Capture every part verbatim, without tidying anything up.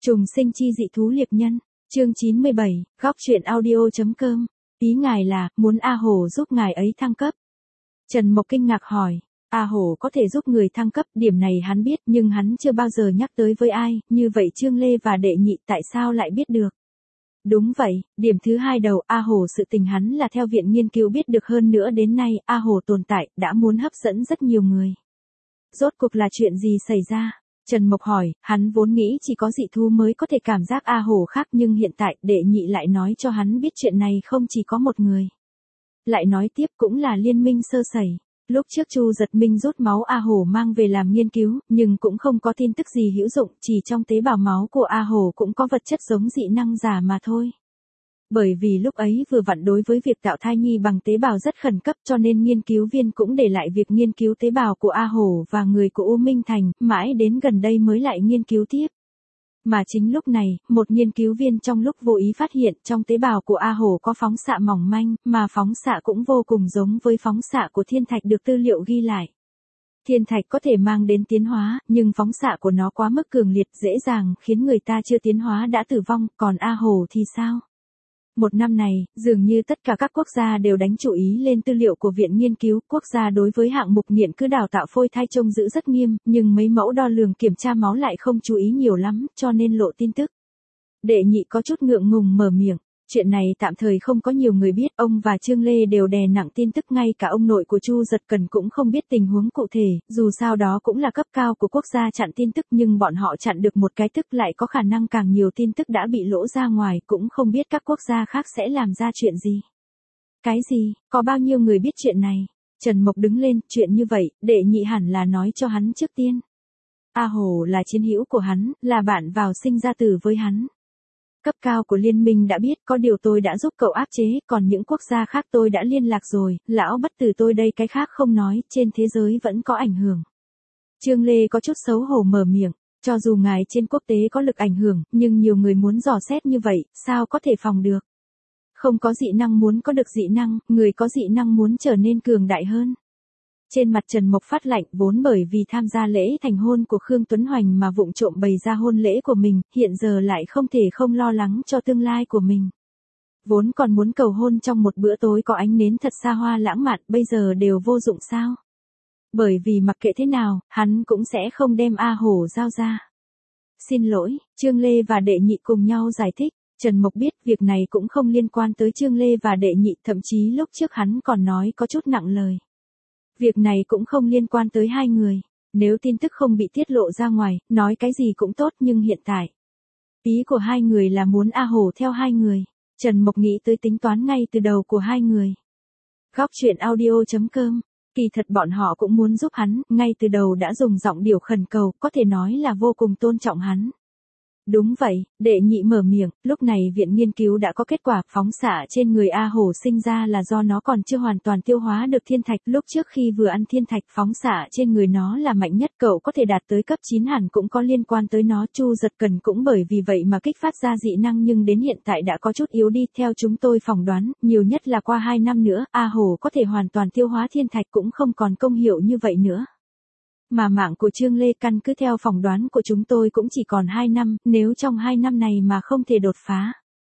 Trùng sinh chi dị thú liệp nhân, chương chín mươi bảy, góc truyện audio.com. Ý ngài là, muốn A Hổ giúp ngài ấy thăng cấp. Trần Mộc kinh ngạc hỏi, A Hổ có thể giúp người thăng cấp, điểm này hắn biết nhưng hắn chưa bao giờ nhắc tới với ai, như vậy Trương Lê và Đệ Nhị tại sao lại biết được? Đúng vậy, điểm thứ hai đầu A Hổ sự tình hắn là theo viện nghiên cứu biết được hơn nữa đến nay A Hổ tồn tại đã muốn hấp dẫn rất nhiều người. Rốt cuộc là chuyện gì xảy ra? Trần Mộc hỏi, hắn vốn nghĩ chỉ có dị thú mới có thể cảm giác A Hổ khác nhưng hiện tại Đệ Nhị lại nói cho hắn biết chuyện này không chỉ có một người. Lại nói tiếp cũng là liên minh sơ sẩy. Lúc trước Chu Giật Minh rút máu A Hổ mang về làm nghiên cứu, nhưng cũng không có tin tức gì hữu dụng, chỉ trong tế bào máu của A Hổ cũng có vật chất giống dị năng giả mà thôi. Bởi vì lúc ấy vừa vặn đối với việc tạo thai nhi bằng tế bào rất khẩn cấp cho nên nghiên cứu viên cũng để lại việc nghiên cứu tế bào của A Hổ và người của U Minh Thành, mãi đến gần đây mới lại nghiên cứu tiếp. Mà chính lúc này, một nghiên cứu viên trong lúc vô ý phát hiện trong tế bào của A Hổ có phóng xạ mỏng manh, mà phóng xạ cũng vô cùng giống với phóng xạ của thiên thạch được tư liệu ghi lại. Thiên thạch có thể mang đến tiến hóa, nhưng phóng xạ của nó quá mức cường liệt dễ dàng khiến người ta chưa tiến hóa đã tử vong, còn A Hổ thì sao? Một năm này, dường như tất cả các quốc gia đều đánh chú ý lên tư liệu của viện nghiên cứu, quốc gia đối với hạng mục nghiện cứ đào tạo phôi thai trông giữ rất nghiêm, nhưng mấy mẫu đo lường kiểm tra máu lại không chú ý nhiều lắm, cho nên lộ tin tức. Đệ Nhị có chút ngượng ngùng mở miệng, chuyện này tạm thời không có nhiều người biết, ông và Trương Lê đều đè nặng tin tức, ngay cả ông nội của Chu Giật Cần cũng không biết tình huống cụ thể, dù sao đó cũng là cấp cao của quốc gia chặn tin tức nhưng bọn họ chặn được một cái tức lại có khả năng càng nhiều tin tức đã bị lỗ ra ngoài, cũng không biết các quốc gia khác sẽ làm ra chuyện gì. Cái gì, có bao nhiêu người biết chuyện này? Trần Mộc đứng lên, chuyện như vậy, Đệ Nhị hẳn là nói cho hắn trước tiên. A Hổ là chiến hữu của hắn, là bạn vào sinh ra tử với hắn. Cấp cao của liên minh đã biết, có điều tôi đã giúp cậu áp chế, còn những quốc gia khác tôi đã liên lạc rồi, lão bất tử tôi đây cái khác không nói, trên thế giới vẫn có ảnh hưởng. Trương Lê có chút xấu hổ mở miệng, cho dù ngài trên quốc tế có lực ảnh hưởng, nhưng nhiều người muốn dò xét như vậy, sao có thể phòng được? Không có dị năng muốn có được dị năng, người có dị năng muốn trở nên cường đại hơn. Trên mặt Trần Mộc phát lạnh, vốn bởi vì tham gia lễ thành hôn của Khương Tuấn Hoành mà vụng trộm bày ra hôn lễ của mình, hiện giờ lại không thể không lo lắng cho tương lai của mình. Vốn còn muốn cầu hôn trong một bữa tối có ánh nến thật xa hoa lãng mạn, bây giờ đều vô dụng sao? Bởi vì mặc kệ thế nào, hắn cũng sẽ không đem A Hổ giao ra. Xin lỗi, Trương Lê và Đệ Nhị cùng nhau giải thích. Trần Mộc biết việc này cũng không liên quan tới Trương Lê và Đệ Nhị, thậm chí lúc trước hắn còn nói có chút nặng lời. Việc này cũng không liên quan tới hai người, nếu tin tức không bị tiết lộ ra ngoài, nói cái gì cũng tốt nhưng hiện tại. Ý của hai người là muốn A Hổ theo hai người, Trần Mộc nghĩ tới tính toán ngay từ đầu của hai người. Góc truyện audio.com, kỳ thật bọn họ cũng muốn giúp hắn, ngay từ đầu đã dùng giọng điệu khẩn cầu, có thể nói là vô cùng tôn trọng hắn. Đúng vậy, Đệ Nhị mở miệng, lúc này viện nghiên cứu đã có kết quả, phóng xạ trên người A Hổ sinh ra là do nó còn chưa hoàn toàn tiêu hóa được thiên thạch, lúc trước khi vừa ăn thiên thạch phóng xạ trên người nó là mạnh nhất, cậu có thể đạt tới cấp chín hẳn cũng có liên quan tới nó, Chu Giật Cần cũng bởi vì vậy mà kích phát ra dị năng nhưng đến hiện tại đã có chút yếu đi, theo chúng tôi phỏng đoán, nhiều nhất là qua hai năm nữa, A Hổ có thể hoàn toàn tiêu hóa thiên thạch cũng không còn công hiệu như vậy nữa. Mà mạng của Trương Lê căn cứ theo phỏng đoán của chúng tôi cũng chỉ còn hai năm, nếu trong hai năm này mà không thể đột phá.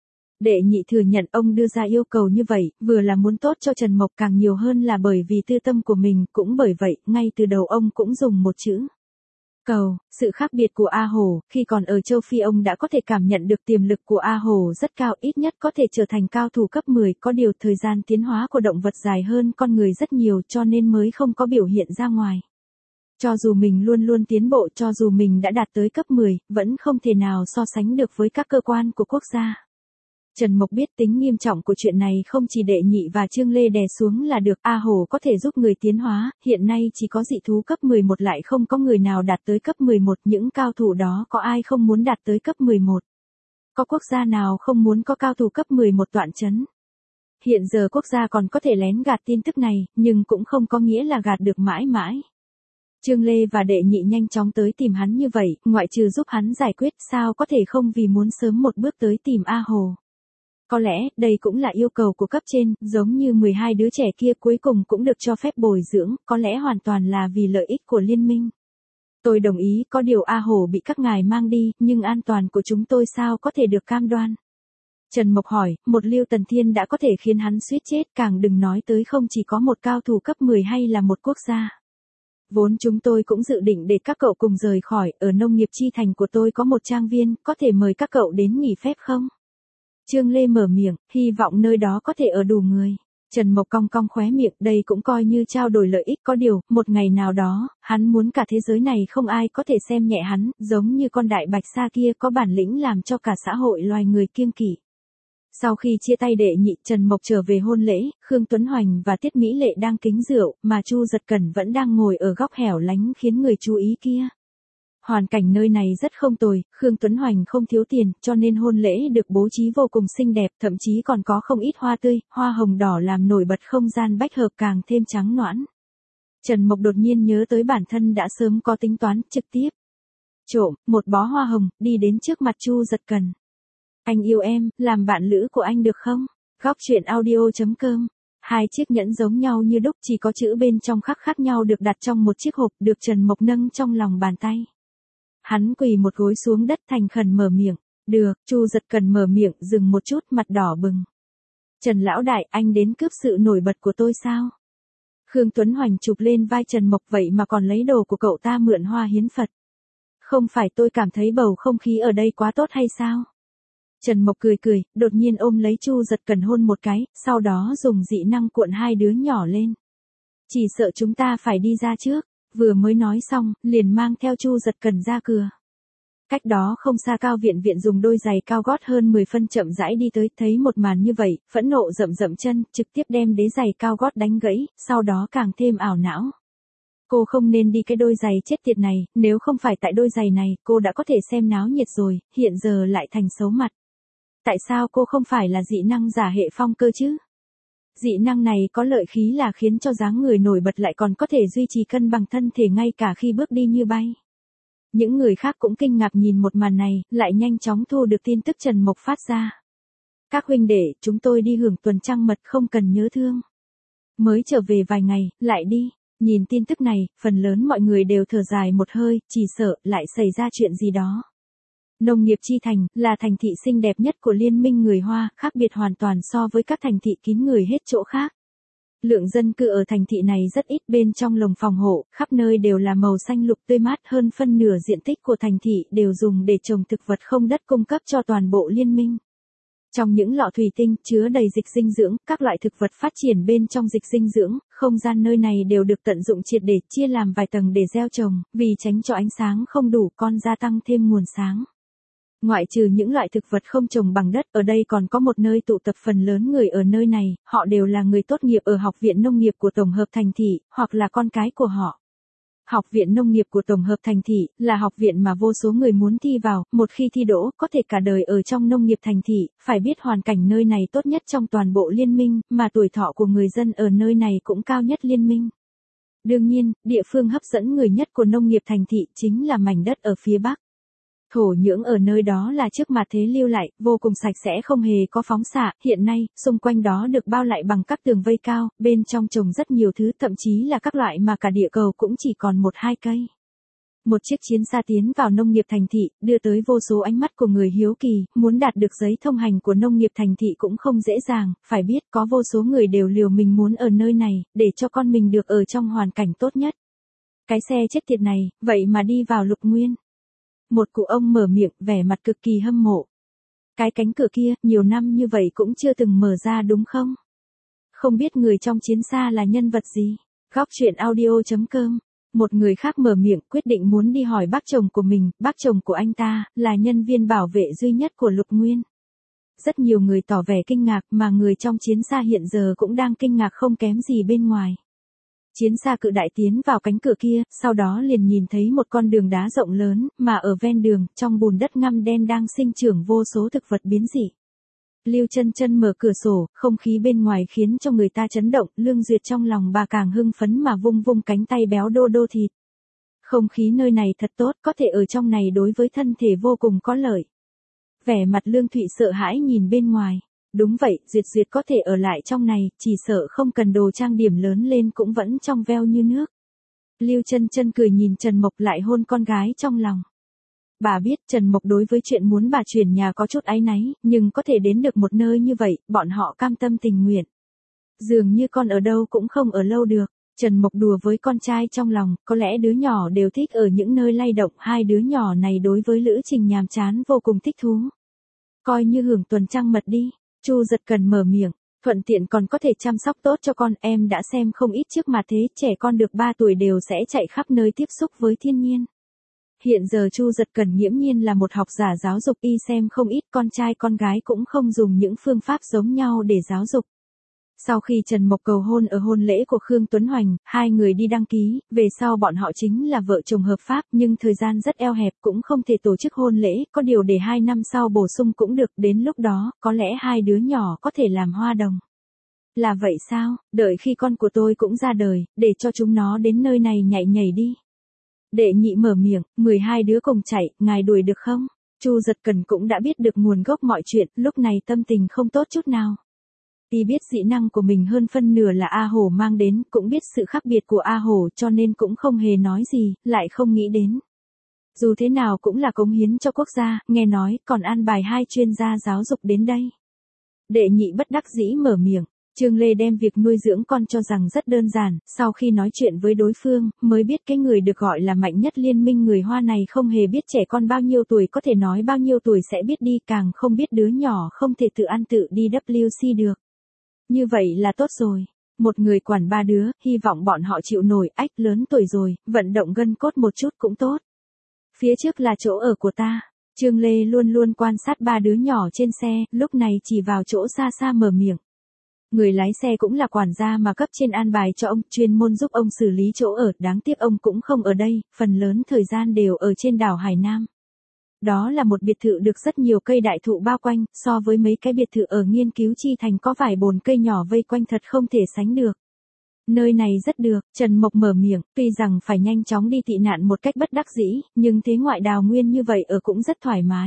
Đệ Nhị thừa nhận ông đưa ra yêu cầu như vậy, vừa là muốn tốt cho Trần Mộc càng nhiều hơn là bởi vì tư tâm của mình, cũng bởi vậy, ngay từ đầu ông cũng dùng một chữ. Cầu, sự khác biệt của A Hổ, khi còn ở châu Phi ông đã có thể cảm nhận được tiềm lực của A Hổ rất cao, ít nhất có thể trở thành cao thủ cấp mười, có điều thời gian tiến hóa của động vật dài hơn con người rất nhiều cho nên mới không có biểu hiện ra ngoài. Cho dù mình luôn luôn tiến bộ, cho dù mình đã đạt tới cấp mười, vẫn không thể nào so sánh được với các cơ quan của quốc gia. Trần Mộc biết tính nghiêm trọng của chuyện này không chỉ Đệ Nhị và Trương Lê đè xuống là được, A Hổ có thể giúp người tiến hóa, hiện nay chỉ có dị thú cấp mười một lại không có người nào đạt tới cấp mười một, những cao thủ đó có ai không muốn đạt tới cấp mười một? Có quốc gia nào không muốn có cao thủ cấp mười một tọa chấn? Hiện giờ quốc gia còn có thể lén gạt tin tức này, nhưng cũng không có nghĩa là gạt được mãi mãi. Trương Lê và Đệ Nhị nhanh chóng tới tìm hắn như vậy, ngoại trừ giúp hắn giải quyết, sao có thể không vì muốn sớm một bước tới tìm A Hổ. Có lẽ, đây cũng là yêu cầu của cấp trên, giống như mười hai đứa trẻ kia cuối cùng cũng được cho phép bồi dưỡng, có lẽ hoàn toàn là vì lợi ích của liên minh. Tôi đồng ý, có điều A Hổ bị các ngài mang đi, nhưng an toàn của chúng tôi sao có thể được cam đoan? Trần Mộc hỏi, một Lưu Tần Thiên đã có thể khiến hắn suýt chết, càng đừng nói tới không chỉ có một cao thủ cấp mười hay là một quốc gia. Vốn chúng tôi cũng dự định để các cậu cùng rời khỏi, ở nông nghiệp chi thành của tôi có một trang viên, có thể mời các cậu đến nghỉ phép không? Trương Lê mở miệng, hy vọng nơi đó có thể ở đủ người. Trần Mộc cong cong khóe miệng, đây cũng coi như trao đổi lợi ích, có điều, một ngày nào đó, hắn muốn cả thế giới này không ai có thể xem nhẹ hắn, giống như con đại bạch sa kia có bản lĩnh làm cho cả xã hội loài người kiêng kỵ. Sau khi chia tay đệ nhị, Trần Mộc trở về hôn lễ, Khương Tuấn Hoành và Tiết Mỹ Lệ đang kính rượu, mà Chu Giật Cẩn vẫn đang ngồi ở góc hẻo lánh khiến người chú ý kia. Hoàn cảnh nơi này rất không tồi, Khương Tuấn Hoành không thiếu tiền, cho nên hôn lễ được bố trí vô cùng xinh đẹp, thậm chí còn có không ít hoa tươi, hoa hồng đỏ làm nổi bật không gian bách hợp càng thêm trắng nõn. Trần Mộc đột nhiên nhớ tới bản thân đã sớm có tính toán, trực tiếp trộm một bó hoa hồng, đi đến trước mặt Chu Giật Cẩn. Anh yêu em, làm bạn lữ của anh được không? Góc truyện audio chấm com. Hai chiếc nhẫn giống nhau như đúc, chỉ có chữ bên trong khắc khác nhau được đặt trong một chiếc hộp, được Trần Mộc nâng trong lòng bàn tay. Hắn quỳ một gối xuống đất thành khẩn mở miệng. Được, Chu Giật Cẩn mở miệng, dừng một chút, mặt đỏ bừng. Trần lão đại, anh đến cướp sự nổi bật của tôi sao? Khương Tuấn Hoành chụp lên vai Trần Mộc, vậy mà còn lấy đồ của cậu ta mượn hoa hiến Phật. Không phải tôi cảm thấy bầu không khí ở đây quá tốt hay sao? Trần Mộc cười cười, đột nhiên ôm lấy Chu Giật Cẩn hôn một cái, sau đó dùng dị năng cuộn hai đứa nhỏ lên. Chỉ sợ chúng ta phải đi ra trước, vừa mới nói xong, liền mang theo Chu Giật Cẩn ra cửa. Cách đó không xa Cao Viện Viện dùng đôi giày cao gót hơn mười phân chậm rãi đi tới, thấy một màn như vậy, phẫn nộ rậm rậm chân, trực tiếp đem đế giày cao gót đánh gãy, sau đó càng thêm ảo não. Cô không nên đi cái đôi giày chết tiệt này, nếu không phải tại đôi giày này, cô đã có thể xem náo nhiệt rồi, hiện giờ lại thành xấu mặt. Tại sao cô không phải là dị năng giả hệ phong cơ chứ? Dị năng này có lợi khí là khiến cho dáng người nổi bật, lại còn có thể duy trì cân bằng thân thể ngay cả khi bước đi như bay. Những người khác cũng kinh ngạc nhìn một màn này, lại nhanh chóng thu được tin tức Trần Mộc phát ra. Các huynh đệ, chúng tôi đi hưởng tuần trăng mật, không cần nhớ thương. Mới trở về vài ngày, lại đi. Nhìn tin tức này, phần lớn mọi người đều thở dài một hơi, chỉ sợ lại xảy ra chuyện gì đó. Nông nghiệp chi thành là thành thị xinh đẹp nhất của liên minh người Hoa, khác biệt hoàn toàn so với các thành thị kín người hết chỗ khác. Lượng dân cư ở thành thị này rất ít, bên trong lồng phòng hộ, khắp nơi đều là màu xanh lục tươi mát, hơn phân nửa diện tích của thành thị đều dùng để trồng thực vật không đất cung cấp cho toàn bộ liên minh. Trong những lọ thủy tinh chứa đầy dịch dinh dưỡng, các loại thực vật phát triển bên trong dịch dinh dưỡng, không gian nơi này đều được tận dụng triệt để, chia làm vài tầng để gieo trồng, vì tránh cho ánh sáng không đủ, con gia tăng thêm nguồn sáng. Ngoại trừ những loại thực vật không trồng bằng đất, ở đây còn có một nơi tụ tập phần lớn người ở nơi này, họ đều là người tốt nghiệp ở Học viện Nông nghiệp của Tổng hợp Thành thị, hoặc là con cái của họ. Học viện Nông nghiệp của Tổng hợp Thành thị là học viện mà vô số người muốn thi vào, một khi thi đỗ, có thể cả đời ở trong nông nghiệp thành thị, phải biết hoàn cảnh nơi này tốt nhất trong toàn bộ liên minh, mà tuổi thọ của người dân ở nơi này cũng cao nhất liên minh. Đương nhiên, địa phương hấp dẫn người nhất của nông nghiệp thành thị chính là mảnh đất ở phía Bắc. Thổ nhưỡng ở nơi đó là trước mặt thế lưu lại, vô cùng sạch sẽ, không hề có phóng xạ, hiện nay, xung quanh đó được bao lại bằng các tường vây cao, bên trong trồng rất nhiều thứ, thậm chí là các loại mà cả địa cầu cũng chỉ còn một hai cây. Một chiếc chiến xa tiến vào nông nghiệp thành thị, đưa tới vô số ánh mắt của người hiếu kỳ, muốn đạt được giấy thông hành của nông nghiệp thành thị cũng không dễ dàng, phải biết có vô số người đều liều mình muốn ở nơi này, để cho con mình được ở trong hoàn cảnh tốt nhất. Cái xe chết tiệt này, vậy mà đi vào Lục Nguyên. Một cụ ông mở miệng, vẻ mặt cực kỳ hâm mộ. Cái cánh cửa kia, nhiều năm như vậy cũng chưa từng mở ra đúng không? Không biết người trong chiến xa là nhân vật gì? Góc truyện audio chấm com. Một người khác mở miệng, quyết định muốn đi hỏi bác chồng của mình, bác chồng của anh ta, là nhân viên bảo vệ duy nhất của Lục Nguyên. Rất nhiều người tỏ vẻ kinh ngạc, mà người trong chiến xa hiện giờ cũng đang kinh ngạc không kém gì bên ngoài. Chiến xa cự đại tiến vào cánh cửa kia, sau đó liền nhìn thấy một con đường đá rộng lớn, mà ở ven đường, trong bùn đất ngăm đen đang sinh trưởng vô số thực vật biến dị. Lưu Chân Chân mở cửa sổ, không khí bên ngoài khiến cho người ta chấn động, Lương Duyệt trong lòng bà càng hưng phấn mà vung vung cánh tay béo đô đô thịt. Không khí nơi này thật tốt, có thể ở trong này đối với thân thể vô cùng có lợi. Vẻ mặt Lương Thụy sợ hãi nhìn bên ngoài. Đúng vậy, Duyệt Duyệt có thể ở lại trong này, chỉ sợ không cần đồ trang điểm lớn lên cũng vẫn trong veo như nước. Lưu Chân Chân cười nhìn Trần Mộc lại hôn con gái trong lòng. Bà biết Trần Mộc đối với chuyện muốn bà chuyển nhà có chút áy náy, nhưng có thể đến được một nơi như vậy, bọn họ cam tâm tình nguyện. Dường như con ở đâu cũng không ở lâu được. Trần Mộc đùa với con trai trong lòng, có lẽ đứa nhỏ đều thích ở những nơi lay động, hai đứa nhỏ này đối với lữ trình nhàm chán vô cùng thích thú. Coi như hưởng tuần trăng mật đi, Chu Giật Cần mở miệng, thuận tiện còn có thể chăm sóc tốt cho con, em đã xem không ít trước mà thế, trẻ con được ba tuổi đều sẽ chạy khắp nơi tiếp xúc với thiên nhiên. Hiện giờ Chu Giật Cần nghiễm nhiên là một học giả giáo dục, y xem không ít con trai con gái cũng không dùng những phương pháp giống nhau để giáo dục. Sau khi Trần Mộc cầu hôn ở hôn lễ của Khương Tuấn Hoành, hai người đi đăng ký, về sau bọn họ chính là vợ chồng hợp pháp, nhưng thời gian rất eo hẹp cũng không thể tổ chức hôn lễ, có điều để hai năm sau bổ sung cũng được, đến lúc đó, có lẽ hai đứa nhỏ có thể làm hoa đồng. Là vậy sao, đợi khi con của tôi cũng ra đời, để cho chúng nó đến nơi này nhảy nhảy đi. Đệ nhị mở miệng, mười hai đứa cùng chạy, ngài đuổi được không? Chu Giật Cần cũng đã biết được nguồn gốc mọi chuyện, lúc này tâm tình không tốt chút nào. Y biết dị năng của mình hơn phân nửa là A Hổ mang đến, cũng biết sự khác biệt của A Hổ cho nên cũng không hề nói gì, lại không nghĩ đến. Dù thế nào cũng là cống hiến cho quốc gia, nghe nói còn an bài hai chuyên gia giáo dục đến đây. Đệ nhị bất đắc dĩ mở miệng, Trương Lê đem việc nuôi dưỡng con cho rằng rất đơn giản, sau khi nói chuyện với đối phương, mới biết cái người được gọi là mạnh nhất liên minh người Hoa này không hề biết trẻ con bao nhiêu tuổi có thể nói bao nhiêu tuổi sẽ biết đi, càng không biết đứa nhỏ không thể tự ăn tự đi W C được. Như vậy là tốt rồi. Một người quản ba đứa, hy vọng bọn họ chịu nổi, ách lớn tuổi rồi, vận động gân cốt một chút cũng tốt. Phía trước là chỗ ở của ta. Trương Lê luôn luôn quan sát ba đứa nhỏ trên xe, lúc này chỉ vào chỗ xa xa mở miệng. Người lái xe cũng là quản gia mà cấp trên an bài cho ông, chuyên môn giúp ông xử lý chỗ ở, đáng tiếc ông cũng không ở đây, phần lớn thời gian đều ở trên đảo Hải Nam. Đó là một biệt thự được rất nhiều cây đại thụ bao quanh, so với mấy cái biệt thự ở Nghiên Cứu Chi Thành có vài bồn cây nhỏ vây quanh thật không thể sánh được. Nơi này rất được, Trần Mộc mở miệng, tuy rằng phải nhanh chóng đi tị nạn một cách bất đắc dĩ, nhưng thế ngoại đào nguyên như vậy ở cũng rất thoải mái.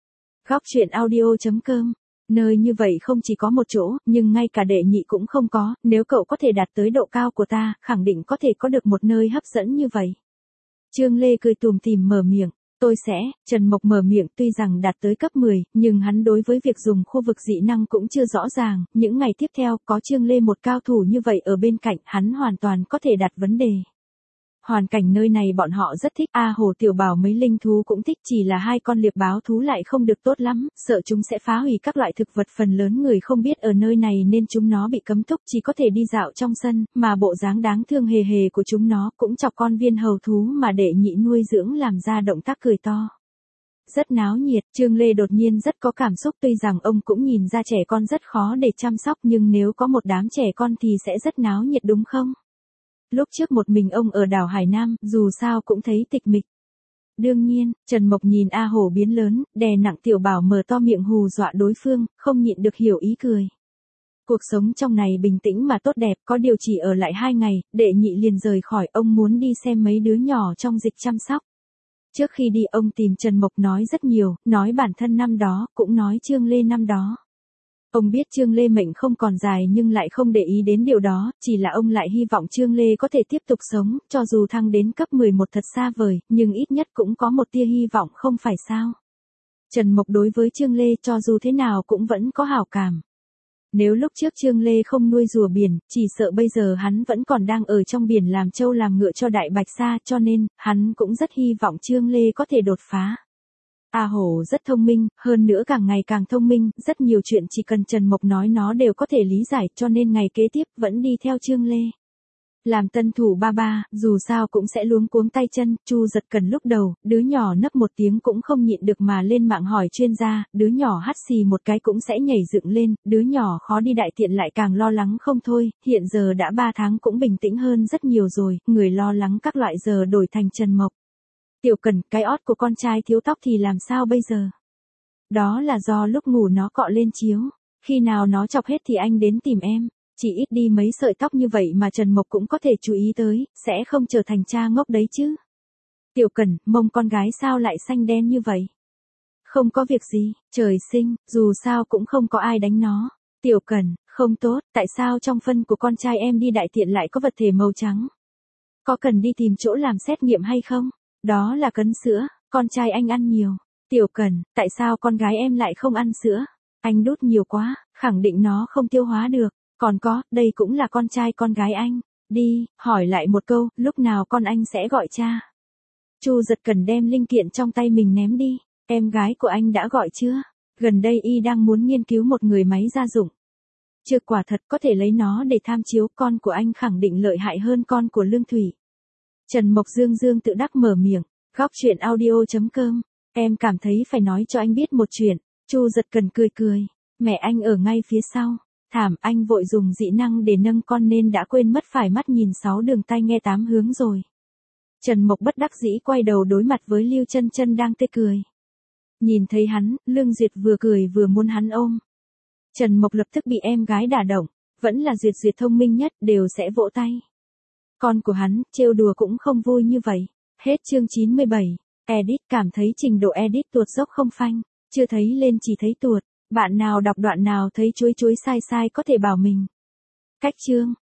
Góc truyện audio chấm com. Nơi như vậy không chỉ có một chỗ, nhưng ngay cả đệ nhị cũng không có, nếu cậu có thể đạt tới độ cao của ta, khẳng định có thể có được một nơi hấp dẫn như vậy. Trương Lê cười tủm tỉm mở miệng. Tôi sẽ, Trần Mộc mở miệng, tuy rằng đạt tới cấp mười, nhưng hắn đối với việc dùng khu vực dị năng cũng chưa rõ ràng, những ngày tiếp theo có Trương Lê một cao thủ như vậy ở bên cạnh, hắn hoàn toàn có thể đặt vấn đề. Hoàn cảnh nơi này bọn họ rất thích, A Hồ Tiểu Bảo mấy linh thú cũng thích, chỉ là hai con liệp báo thú lại không được tốt lắm, sợ chúng sẽ phá hủy các loại thực vật, phần lớn người không biết ở nơi này nên chúng nó bị cấm túc, chỉ có thể đi dạo trong sân, mà bộ dáng đáng thương hề hề của chúng nó cũng chọc con viên hầu thú mà đệ nhị nuôi dưỡng làm ra động tác cười to. Rất náo nhiệt, Trương Lê đột nhiên rất có cảm xúc, tuy rằng ông cũng nhìn ra trẻ con rất khó để chăm sóc, nhưng nếu có một đám trẻ con thì sẽ rất náo nhiệt đúng không? Lúc trước một mình ông ở đảo Hải Nam, dù sao cũng thấy tịch mịch. Đương nhiên, Trần Mộc nhìn A Hổ biến lớn, đè nặng Tiểu Bảo mở to miệng hù dọa đối phương, không nhịn được hiểu ý cười. Cuộc sống trong này bình tĩnh mà tốt đẹp, có điều chỉ ở lại hai ngày, đệ nhị liền rời khỏi, ông muốn đi xem mấy đứa nhỏ trong dịch chăm sóc. Trước khi đi ông tìm Trần Mộc nói rất nhiều, nói bản thân năm đó, cũng nói Trương Lê năm đó. Ông biết Trương Lê mệnh không còn dài nhưng lại không để ý đến điều đó, chỉ là ông lại hy vọng Trương Lê có thể tiếp tục sống, cho dù thăng đến cấp mười một thật xa vời, nhưng ít nhất cũng có một tia hy vọng không phải sao. Trần Mộc đối với Trương Lê cho dù thế nào cũng vẫn có hảo cảm. Nếu lúc trước Trương Lê không nuôi rùa biển, chỉ sợ bây giờ hắn vẫn còn đang ở trong biển làm trâu làm ngựa cho Đại Bạch Sa, cho nên, hắn cũng rất hy vọng Trương Lê có thể đột phá. A Hổ rất thông minh, hơn nữa càng ngày càng thông minh, rất nhiều chuyện chỉ cần Trần Mộc nói nó đều có thể lý giải, cho nên ngày kế tiếp vẫn đi theo Trương Lê. Làm tân thủ ba ba, dù sao cũng sẽ luống cuống tay chân, Chu Giật Cần lúc đầu, đứa nhỏ nấc một tiếng cũng không nhịn được mà lên mạng hỏi chuyên gia, đứa nhỏ hắt xì một cái cũng sẽ nhảy dựng lên, đứa nhỏ khó đi đại tiện lại càng lo lắng không thôi, hiện giờ đã ba tháng cũng bình tĩnh hơn rất nhiều rồi, người lo lắng các loại giờ đổi thành Trần Mộc. Tiểu Cần, cái ót của con trai thiếu tóc thì làm sao bây giờ? Đó là do lúc ngủ nó cọ lên chiếu, khi nào nó chọc hết thì anh đến tìm em. Chỉ ít đi mấy sợi tóc như vậy mà Trần Mộc cũng có thể chú ý tới, sẽ không trở thành cha ngốc đấy chứ. Tiểu Cần, mông con gái sao lại xanh đen như vậy? Không có việc gì, trời sinh, dù sao cũng không có ai đánh nó. Tiểu Cần, không tốt, tại sao trong phân của con trai em đi đại tiện lại có vật thể màu trắng? Có cần đi tìm chỗ làm xét nghiệm hay không? Đó là cấn sữa, con trai anh ăn nhiều. Tiểu Cần, tại sao con gái em lại không ăn sữa? Anh đút nhiều quá, khẳng định nó không tiêu hóa được. Còn có, đây cũng là con trai con gái anh. Đi, hỏi lại một câu, lúc nào con anh sẽ gọi cha? Chu Giật Cần đem linh kiện trong tay mình ném đi. Em gái của anh đã gọi chưa? Gần đây y đang muốn nghiên cứu một người máy gia dụng. Chưa, quả thật có thể lấy nó để tham chiếu, con của anh khẳng định lợi hại hơn con của Lương Thủy. Trần Mộc Dương Dương tự đắc mở miệng, góc chuyện audio chấm com. Em cảm thấy phải nói cho anh biết một chuyện. Chu Giật Cần cười cười, mẹ anh ở ngay phía sau. Thảm, anh vội dùng dị năng để nâng con nên đã quên mất phải mắt nhìn sáu đường tai nghe tám hướng rồi. Trần Mộc bất đắc dĩ quay đầu đối mặt với Lưu Chân Chân đang tê cười. Nhìn thấy hắn, Lương Duyệt vừa cười vừa muốn hắn ôm. Trần Mộc lập tức bị em gái đả động, vẫn là Duyệt Duyệt thông minh nhất, đều sẽ vỗ tay. Con của hắn, trêu đùa cũng không vui như vậy. Hết chương chín mươi bảy. Edit, cảm thấy trình độ edit tuột dốc không phanh, chưa thấy lên chỉ thấy tuột. Bạn nào đọc đoạn nào thấy chuối chuối sai sai có thể bảo mình. Cách chương